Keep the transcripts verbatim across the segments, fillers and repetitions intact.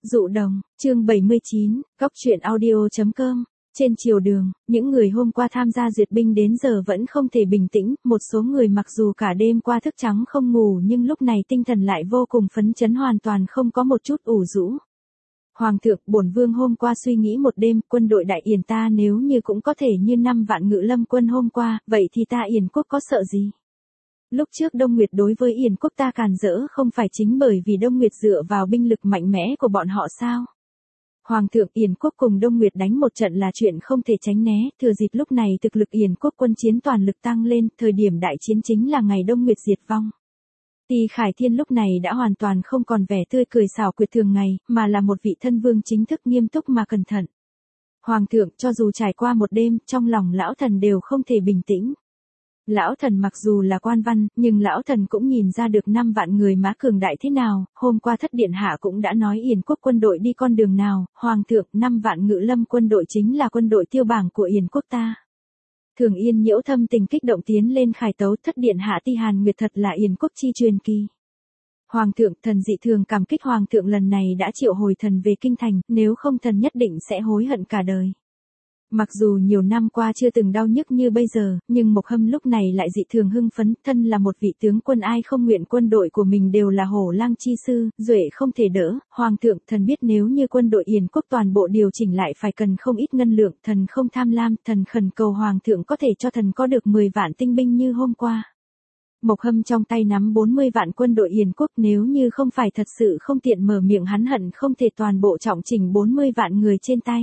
Dụ đồng, chương bảy mươi chín, góc truyện audio chấm com. Trên triều đường, những người hôm qua tham gia duyệt binh đến giờ vẫn không thể bình tĩnh, một số người mặc dù cả đêm qua thức trắng không ngủ nhưng lúc này tinh thần lại vô cùng phấn chấn, hoàn toàn không có một chút ủ rũ. Hoàng thượng, bổn vương hôm qua suy nghĩ một đêm, quân đội Đại Yển ta nếu như cũng có thể như năm vạn Ngự Lâm quân hôm qua, vậy thì ta Yển quốc có sợ gì? Lúc trước Đông Nguyệt đối với Yển quốc ta càn rỡ không phải chính bởi vì Đông Nguyệt dựa vào binh lực mạnh mẽ của bọn họ sao? Hoàng thượng, Yển quốc cùng Đông Nguyệt đánh một trận là chuyện không thể tránh né, thừa dịp lúc này thực lực Yển quốc quân chiến toàn lực tăng lên, thời điểm đại chiến chính là ngày Đông Nguyệt diệt vong. Tỳ Khải Thiên lúc này đã hoàn toàn không còn vẻ tươi cười xảo quyệt thường ngày, mà là một vị thân vương chính thức nghiêm túc mà cẩn thận. Hoàng thượng, cho dù trải qua một đêm, trong lòng lão thần đều không thể bình tĩnh. Lão thần mặc dù là quan văn, nhưng lão thần cũng nhìn ra được năm vạn người mã cường đại thế nào, hôm qua thất điện hạ cũng đã nói Yển quốc quân đội đi con đường nào, hoàng thượng, năm vạn Ngự Lâm quân đội chính là quân đội tiêu bảng của Yển quốc ta. Thường Yên Nhiễu thâm tình kích động tiến lên khải tấu, thất điện hạ Ti Hàn Nguyệt thật là Yển quốc chi truyền kỳ. Hoàng thượng, thần dị thường cảm kích hoàng thượng lần này đã triệu hồi thần về kinh thành, nếu không thần nhất định sẽ hối hận cả đời. Mặc dù nhiều năm qua chưa từng đau nhức như bây giờ, nhưng Mộc Hâm lúc này lại dị thường hưng phấn, thân là một vị tướng quân ai không nguyện quân đội của mình đều là hổ lang chi sư, duệ không thể đỡ. Hoàng thượng, thần biết nếu như quân đội Yển quốc toàn bộ điều chỉnh lại phải cần không ít ngân lượng, thần không tham lam, thần khẩn cầu hoàng thượng có thể cho thần có được mười vạn tinh binh như hôm qua. Mộc Hâm trong tay nắm bốn mươi vạn quân đội Yển quốc, nếu như không phải thật sự không tiện mở miệng hắn hận không thể toàn bộ trọng chỉnh bốn mươi vạn người trên tay.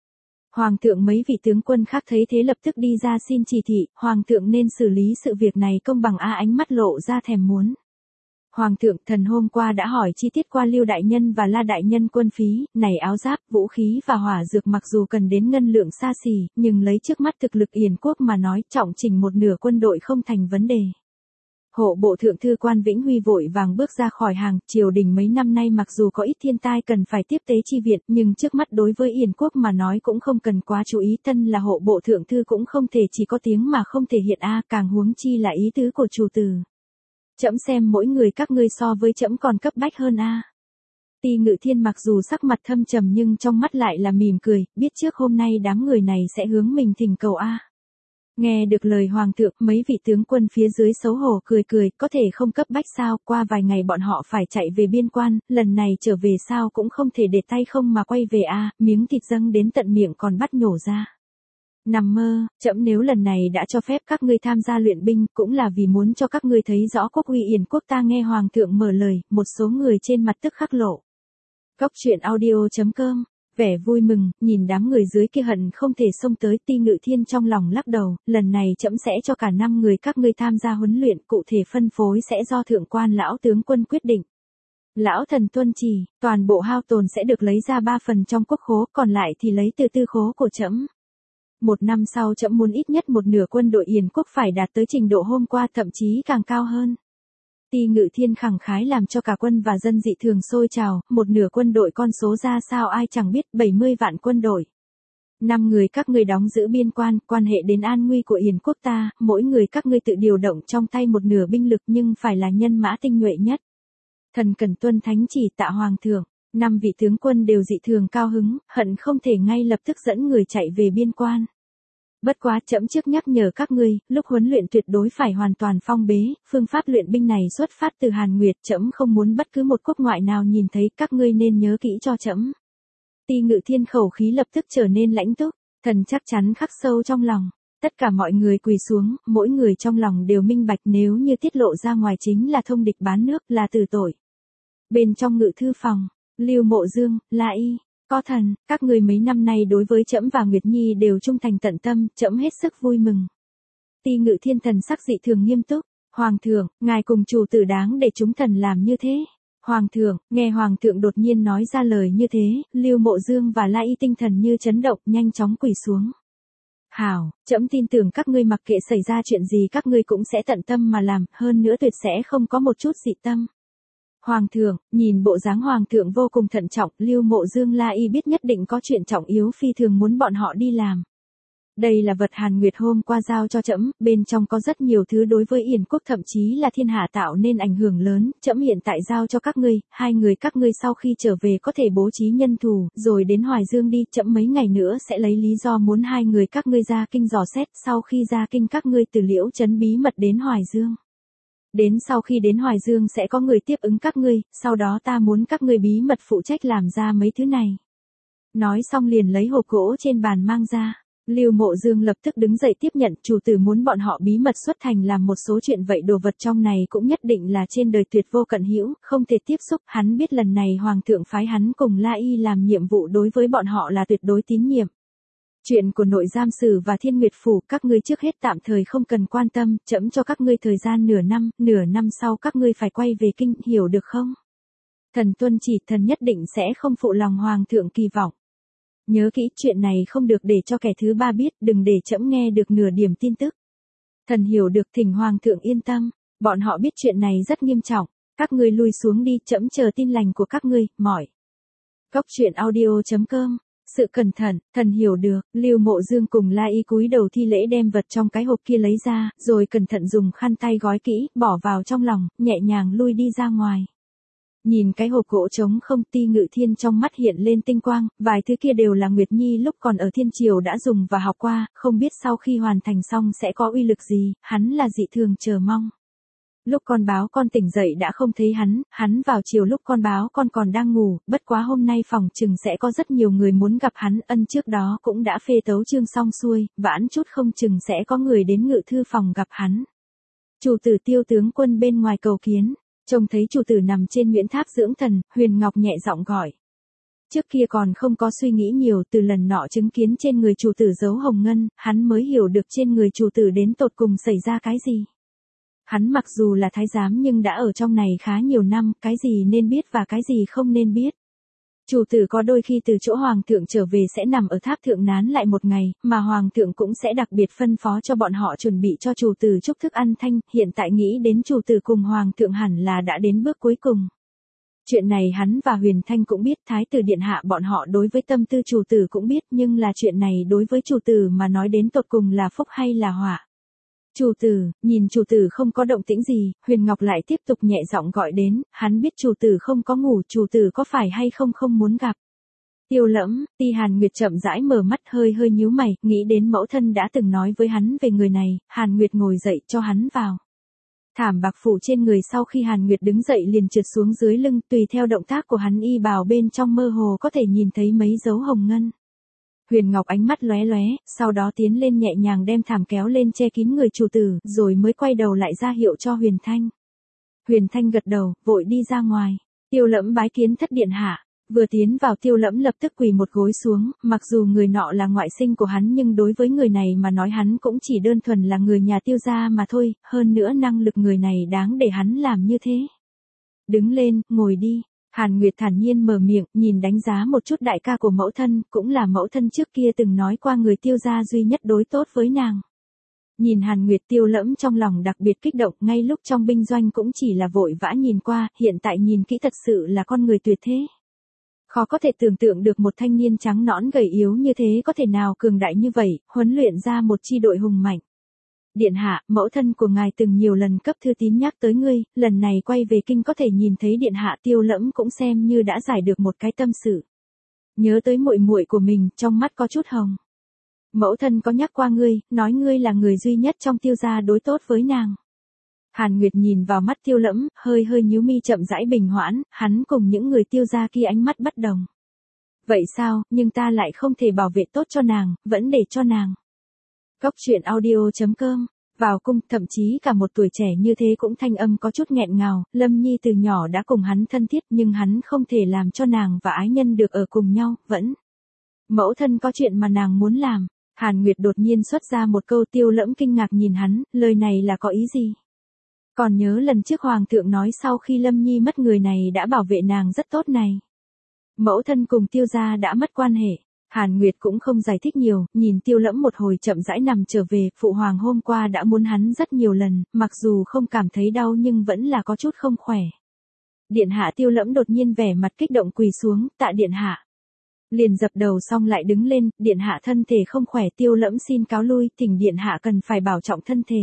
Hoàng thượng, mấy vị tướng quân khác thấy thế lập tức đi ra xin chỉ thị, hoàng thượng nên xử lý sự việc này công bằng a, ánh mắt lộ ra thèm muốn. Hoàng thượng, thần hôm qua đã hỏi chi tiết qua Lưu đại nhân và La đại nhân quân phí, này áo giáp, vũ khí và hỏa dược mặc dù cần đến ngân lượng xa xỉ, nhưng lấy trước mắt thực lực Yển quốc mà nói, trọng chỉnh một nửa quân đội không thành vấn đề. Hộ bộ thượng thư Quan Vĩnh Huy vội vàng bước ra khỏi hàng, triều đình mấy năm nay mặc dù có ít thiên tai cần phải tiếp tế chi viện, nhưng trước mắt đối với Yển quốc mà nói cũng không cần quá chú ý, thân là hộ bộ thượng thư cũng không thể chỉ có tiếng mà không thể hiện a, càng huống chi là ý tứ của chủ tử. Trẫm xem mỗi người các ngươi so với trẫm còn cấp bách hơn a. Ti Ngự Thiên mặc dù sắc mặt thâm trầm nhưng trong mắt lại là mỉm cười, biết trước hôm nay đám người này sẽ hướng mình thỉnh cầu a. Nghe được lời hoàng thượng, mấy vị tướng quân phía dưới xấu hổ cười cười, có thể không cấp bách sao, qua vài ngày bọn họ phải chạy về biên quan, lần này trở về sao cũng không thể để tay không mà quay về a, miếng thịt dâng đến tận miệng còn bắt nhổ ra. Nằm mơ, trẫm nếu lần này đã cho phép các ngươi tham gia luyện binh, cũng là vì muốn cho các ngươi thấy rõ quốc uy Yển quốc ta. Nghe hoàng thượng mở lời, một số người trên mặt tức khắc lộ. Góc truyện audio chấm com. Vẻ vui mừng, nhìn đám người dưới kia hận không thể xông tới, Ti Ngự Thiên trong lòng lắc đầu, lần này trẫm sẽ cho cả năm người các ngươi tham gia huấn luyện, cụ thể phân phối sẽ do thượng quan lão tướng quân quyết định. Lão thần tuân chỉ, toàn bộ hao tồn sẽ được lấy ra ba phần trong quốc khố, còn lại thì lấy từ tư khố của trẫm. Một năm sau trẫm muốn ít nhất một nửa quân đội Yển quốc phải đạt tới trình độ hôm qua, thậm chí càng cao hơn. Ti Ngự Thiên khẳng khái làm cho cả quân và dân dị thường sôi trào, một nửa quân đội con số ra sao ai chẳng biết, bảy mươi vạn quân đội. Năm người các ngươi đóng giữ biên quan, quan hệ đến an nguy của Yển quốc ta, mỗi người các ngươi tự điều động trong tay một nửa binh lực nhưng phải là nhân mã tinh nhuệ nhất. Thần cần tuân thánh chỉ, tạ hoàng thượng. Năm vị tướng quân đều dị thường cao hứng, hận không thể ngay lập tức dẫn người chạy về biên quan. Bất quá trẫm trước nhắc nhở các ngươi, lúc huấn luyện tuyệt đối phải hoàn toàn phong bế, phương pháp luyện binh này xuất phát từ Hàn Nguyệt, trẫm không muốn bất cứ một quốc ngoại nào nhìn thấy, các ngươi nên nhớ kỹ cho trẫm. Ti Ngự Thiên khẩu khí lập tức trở nên lãnh túc, thần chắc chắn khắc sâu trong lòng. Tất cả mọi người quỳ xuống, mỗi người trong lòng đều minh bạch, nếu như tiết lộ ra ngoài chính là thông địch bán nước, là tử tội. Bên trong ngự thư phòng, Lưu Mộ Dương, La Y, Có Thần, các người mấy năm nay đối với trẫm và Nguyệt Nhi đều trung thành tận tâm, trẫm hết sức vui mừng. Ti Ngự Thiên thần sắc dị thường nghiêm túc, hoàng thượng, ngài cùng chủ tử đáng để chúng thần làm như thế. Hoàng thượng, nghe hoàng thượng đột nhiên nói ra lời như thế, Lưu Mộ Dương và La Y tinh thần như chấn động, nhanh chóng quỳ xuống. Hảo, trẫm tin tưởng các ngươi mặc kệ xảy ra chuyện gì các ngươi cũng sẽ tận tâm mà làm, hơn nữa tuyệt sẽ không có một chút dị tâm. Hoàng thượng, nhìn bộ dáng hoàng thượng vô cùng thận trọng, Lưu Mộ Dương La Y biết nhất định có chuyện trọng yếu phi thường muốn bọn họ đi làm. Đây là vật Hàn Nguyệt hôm qua giao cho trẫm, bên trong có rất nhiều thứ đối với Yển quốc thậm chí là thiên hạ tạo nên ảnh hưởng lớn, trẫm hiện tại giao cho các ngươi, hai người các ngươi sau khi trở về có thể bố trí nhân thủ, rồi đến Hoài Dương đi, trẫm mấy ngày nữa sẽ lấy lý do muốn hai người các ngươi ra kinh dò xét, sau khi ra kinh các ngươi từ Liễu trấn bí mật đến Hoài Dương. Đến sau khi đến Hoài Dương sẽ có người tiếp ứng các ngươi, sau đó ta muốn các ngươi bí mật phụ trách làm ra mấy thứ này. Nói xong liền lấy hộp gỗ trên bàn mang ra. Lưu Mộ Dương lập tức đứng dậy tiếp nhận, chủ tử muốn bọn họ bí mật xuất thành làm một số chuyện vậy, đồ vật trong này cũng nhất định là trên đời tuyệt vô cận hữu, không thể tiếp xúc, hắn biết lần này hoàng thượng phái hắn cùng La Y làm nhiệm vụ đối với bọn họ là tuyệt đối tín nhiệm. Chuyện của nội giam sử và Thiên Nguyệt phủ, các ngươi trước hết tạm thời không cần quan tâm, trẫm cho các ngươi thời gian nửa năm, nửa năm sau các ngươi phải quay về kinh, hiểu được không? Thần tuân chỉ, thần nhất định sẽ không phụ lòng hoàng thượng kỳ vọng. Nhớ kỹ, chuyện này không được để cho kẻ thứ ba biết, đừng để trẫm nghe được nửa điểm tin tức. Thần hiểu được, thỉnh hoàng thượng yên tâm, bọn họ biết chuyện này rất nghiêm trọng, các ngươi lui xuống đi, trẫm chờ tin lành của các ngươi, mỏi. Cốc truyện audio chấm com. Sự cẩn thận, thần hiểu được, Lưu Mộ Dương cùng La Y cúi đầu thi lễ đem vật trong cái hộp kia lấy ra, rồi cẩn thận dùng khăn tay gói kỹ, bỏ vào trong lòng, nhẹ nhàng lui đi ra ngoài. Nhìn cái hộp gỗ trống không, Ti Ngự Thiên trong mắt hiện lên tinh quang, vài thứ kia đều là Nguyệt Nhi lúc còn ở Thiên Triều đã dùng và học qua, không biết sau khi hoàn thành xong sẽ có uy lực gì, hắn là dị thường chờ mong. Lúc con báo con tỉnh dậy đã không thấy hắn, hắn vào chiều lúc con báo con còn đang ngủ, bất quá hôm nay phòng chừng sẽ có rất nhiều người muốn gặp hắn, ân trước đó cũng đã phê tấu chương xong xuôi, vãn chút không chừng sẽ có người đến ngự thư phòng gặp hắn. Chủ tử Tiêu tướng quân bên ngoài cầu kiến, trông thấy chủ tử nằm trên Nguyễn Tháp dưỡng thần, Huyền Ngọc nhẹ giọng gọi. Trước kia còn không có suy nghĩ nhiều, từ lần nọ chứng kiến trên người chủ tử dấu hồng ngân, hắn mới hiểu được trên người chủ tử đến tột cùng xảy ra cái gì. Hắn mặc dù là thái giám nhưng đã ở trong này khá nhiều năm, cái gì nên biết và cái gì không nên biết. Chủ tử có đôi khi từ chỗ hoàng thượng trở về sẽ nằm ở tháp thượng nán lại một ngày, mà hoàng thượng cũng sẽ đặc biệt phân phó cho bọn họ chuẩn bị cho chủ tử chúc thức ăn thanh, hiện tại nghĩ đến chủ tử cùng hoàng thượng hẳn là đã đến bước cuối cùng. Chuyện này hắn và Huyền Thanh cũng biết, thái tử điện hạ bọn họ đối với tâm tư chủ tử cũng biết, nhưng là chuyện này đối với chủ tử mà nói đến tột cùng là phúc hay là họa. Chủ tử, nhìn chủ tử không có động tĩnh gì, Huyền Ngọc lại tiếp tục nhẹ giọng gọi đến, hắn biết chủ tử không có ngủ, chủ tử có phải hay không không muốn gặp. Tiêu Lẫm, Ti Hàn Nguyệt chậm rãi mở mắt, hơi hơi nhíu mày, nghĩ đến mẫu thân đã từng nói với hắn về người này, Hàn Nguyệt ngồi dậy cho hắn vào. Thảm bạc phủ trên người sau khi Hàn Nguyệt đứng dậy liền trượt xuống dưới lưng, tùy theo động tác của hắn y bào bên trong mơ hồ có thể nhìn thấy mấy dấu hồng ngân. Huyền Ngọc ánh mắt lóe lóe, sau đó tiến lên nhẹ nhàng đem thảm kéo lên che kín người chủ tử, rồi mới quay đầu lại ra hiệu cho Huyền Thanh. Huyền Thanh gật đầu, vội đi ra ngoài. Tiêu Lẫm bái kiến thất điện hạ, vừa tiến vào Tiêu Lẫm lập tức quỳ một gối xuống, mặc dù người nọ là ngoại sinh của hắn nhưng đối với người này mà nói hắn cũng chỉ đơn thuần là người nhà Tiêu gia mà thôi, hơn nữa năng lực người này đáng để hắn làm như thế. Đứng lên, ngồi đi. Hàn Nguyệt thản nhiên mở miệng, nhìn đánh giá một chút đại ca của mẫu thân, cũng là mẫu thân trước kia từng nói qua người Tiêu gia duy nhất đối tốt với nàng. Nhìn Hàn Nguyệt, Tiêu Lẫm trong lòng đặc biệt kích động, ngay lúc trong binh doanh cũng chỉ là vội vã nhìn qua, hiện tại nhìn kỹ thật sự là con người tuyệt thế. Khó có thể tưởng tượng được một thanh niên trắng nõn gầy yếu như thế có thể nào cường đại như vậy, huấn luyện ra một chi đội hùng mạnh. Điện hạ, mẫu thân của ngài từng nhiều lần cấp thư tín nhắc tới ngươi, lần này quay về kinh có thể nhìn thấy điện hạ. Tiêu Lẫm cũng xem như đã giải được một cái tâm sự. Nhớ tới muội muội của mình, trong mắt có chút hồng. Mẫu thân có nhắc qua ngươi, nói ngươi là người duy nhất trong Tiêu gia đối tốt với nàng. Hàn Nguyệt nhìn vào mắt Tiêu Lẫm, hơi hơi nhíu mi chậm rãi bình hoãn, hắn cùng những người Tiêu gia kia ánh mắt bất đồng. Vậy sao, nhưng ta lại không thể bảo vệ tốt cho nàng, vẫn để cho nàng. Cốc truyện audio chấm com. Vào cung, thậm chí cả một tuổi trẻ như thế cũng thanh âm có chút nghẹn ngào, Lâm Nhi từ nhỏ đã cùng hắn thân thiết nhưng hắn không thể làm cho nàng và ái nhân được ở cùng nhau, vẫn. Mẫu thân có chuyện mà nàng muốn làm. Hàn Nguyệt đột nhiên xuất ra một câu. Tiêu Lẫm kinh ngạc nhìn hắn, lời này là có ý gì? Còn nhớ lần trước Hoàng thượng nói sau khi Lâm Nhi mất người này đã bảo vệ nàng rất tốt này. Mẫu thân cùng Tiêu gia đã mất quan hệ. Hàn Nguyệt cũng không giải thích nhiều, nhìn Tiêu Lẫm một hồi chậm rãi nằm trở về, phụ hoàng hôm qua đã muốn hắn rất nhiều lần, mặc dù không cảm thấy đau nhưng vẫn là có chút không khỏe. Điện hạ. Tiêu Lẫm đột nhiên vẻ mặt kích động quỳ xuống, tạ điện hạ. Liền dập đầu xong lại đứng lên, điện hạ thân thể không khỏe, Tiêu Lẫm xin cáo lui, thỉnh điện hạ cần phải bảo trọng thân thể.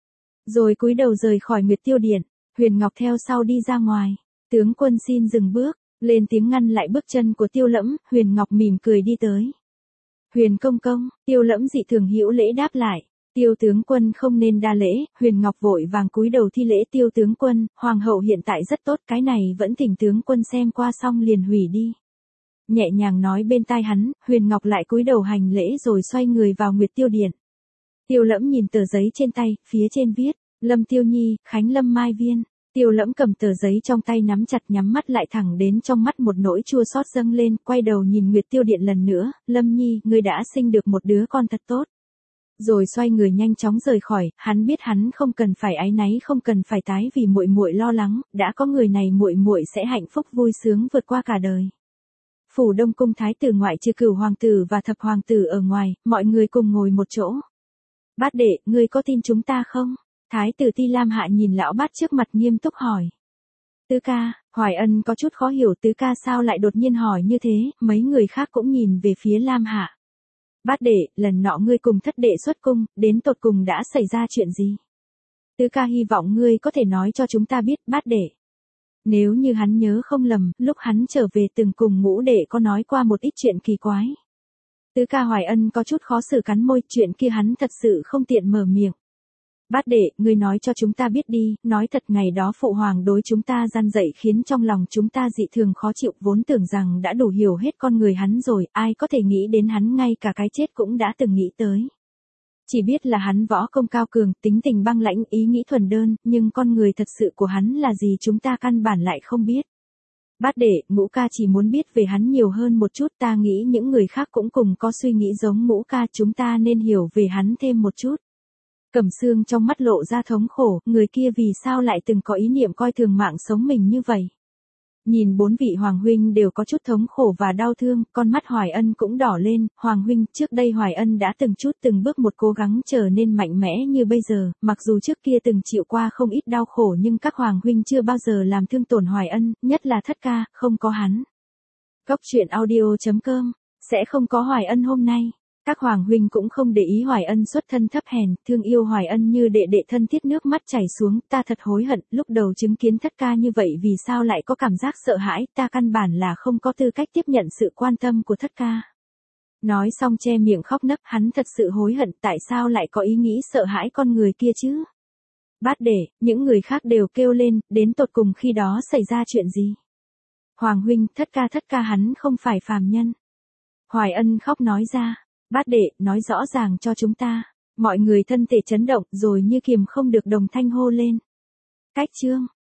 Rồi cúi đầu rời khỏi Nguyệt Tiêu Điện, Huyền Ngọc theo sau đi ra ngoài. Tướng quân xin dừng bước, lên tiếng ngăn lại bước chân của Tiêu Lẫm, Huyền Ngọc mỉm cười đi tới. Huyền công công, Tiêu Lẫm dị thường hữu lễ đáp lại. Tiêu tướng quân không nên đa lễ, Huyền Ngọc vội vàng cúi đầu thi lễ. Tiêu tướng quân, hoàng hậu hiện tại rất tốt, cái này vẫn thỉnh tướng quân xem qua xong liền hủy đi. Nhẹ nhàng nói bên tai hắn, Huyền Ngọc lại cúi đầu hành lễ rồi xoay người vào Nguyệt Tiêu Điện. Tiêu Lẫm nhìn tờ giấy trên tay, phía trên viết, Lâm Tiêu Nhi, Khánh Lâm Mai Viên. Tiêu Lẫm cầm tờ giấy trong tay nắm chặt, nhắm mắt lại, thẳng đến trong mắt một nỗi chua xót dâng lên, quay đầu nhìn Nguyệt Tiêu Điện lần nữa, Lâm Nhi, ngươi đã sinh được một đứa con thật tốt. Rồi xoay người nhanh chóng rời khỏi, hắn biết hắn không cần phải áy náy, không cần phải tái vì muội muội lo lắng, đã có người này muội muội sẽ hạnh phúc vui sướng vượt qua cả đời. Phủ Đông cung thái tử ngoại trừ Cửu hoàng tử và Thập hoàng tử ở ngoài, mọi người cùng ngồi một chỗ. Bát đệ, ngươi có tin chúng ta không? Thái tử Ti Lam Hạ nhìn lão bát trước mặt nghiêm túc hỏi. Tứ ca, Hoài Ân có chút khó hiểu tứ ca sao lại đột nhiên hỏi như thế, mấy người khác cũng nhìn về phía Lam Hạ. Bát đệ, lần nọ ngươi cùng thất đệ xuất cung, đến tột cùng đã xảy ra chuyện gì? Tứ ca hy vọng ngươi có thể nói cho chúng ta biết, bát đệ. Nếu như hắn nhớ không lầm, lúc hắn trở về từng cùng ngũ đệ có nói qua một ít chuyện kỳ quái. Tứ ca Hoài Ân có chút khó xử cắn môi, chuyện kia hắn thật sự không tiện mở miệng. Bát đệ, ngươi nói cho chúng ta biết đi, nói thật ngày đó phụ hoàng đối chúng ta gian dạy khiến trong lòng chúng ta dị thường khó chịu, vốn tưởng rằng đã đủ hiểu hết con người hắn rồi, ai có thể nghĩ đến hắn ngay cả cái chết cũng đã từng nghĩ tới. Chỉ biết là hắn võ công cao cường, tính tình băng lãnh, ý nghĩ thuần đơn, nhưng con người thật sự của hắn là gì chúng ta căn bản lại không biết. Bát đệ, ngũ ca chỉ muốn biết về hắn nhiều hơn một chút, ta nghĩ những người khác cũng cùng có suy nghĩ giống ngũ ca, chúng ta nên hiểu về hắn thêm một chút. Cẩm Sương trong mắt lộ ra thống khổ, người kia vì sao lại từng có ý niệm coi thường mạng sống mình như vậy. Nhìn bốn vị hoàng huynh đều có chút thống khổ và đau thương, con mắt Hoài Ân cũng đỏ lên, hoàng huynh, trước đây Hoài Ân đã từng chút từng bước một cố gắng trở nên mạnh mẽ như bây giờ, mặc dù trước kia từng chịu qua không ít đau khổ nhưng các hoàng huynh chưa bao giờ làm thương tổn Hoài Ân, nhất là thất ca, không có hắn. Góc truyện audio chấm com, sẽ không có Hoài Ân hôm nay. Các hoàng huynh cũng không để ý Hoài Ân xuất thân thấp hèn, thương yêu Hoài Ân như đệ đệ thân thiết, nước mắt chảy xuống, ta thật hối hận, lúc đầu chứng kiến thất ca như vậy vì sao lại có cảm giác sợ hãi, ta căn bản là không có tư cách tiếp nhận sự quan tâm của thất ca. Nói xong che miệng khóc nấc, hắn thật sự hối hận, tại sao lại có ý nghĩ sợ hãi con người kia chứ? Bát đệ, những người khác đều kêu lên, đến tột cùng khi đó xảy ra chuyện gì? Hoàng huynh, thất ca thất ca hắn không phải phàm nhân. Hoài Ân khóc nói ra. Bát đệ, nói rõ ràng cho chúng ta. Mọi người thân thể chấn động rồi như kiềm không được đồng thanh hô lên. Cách chương.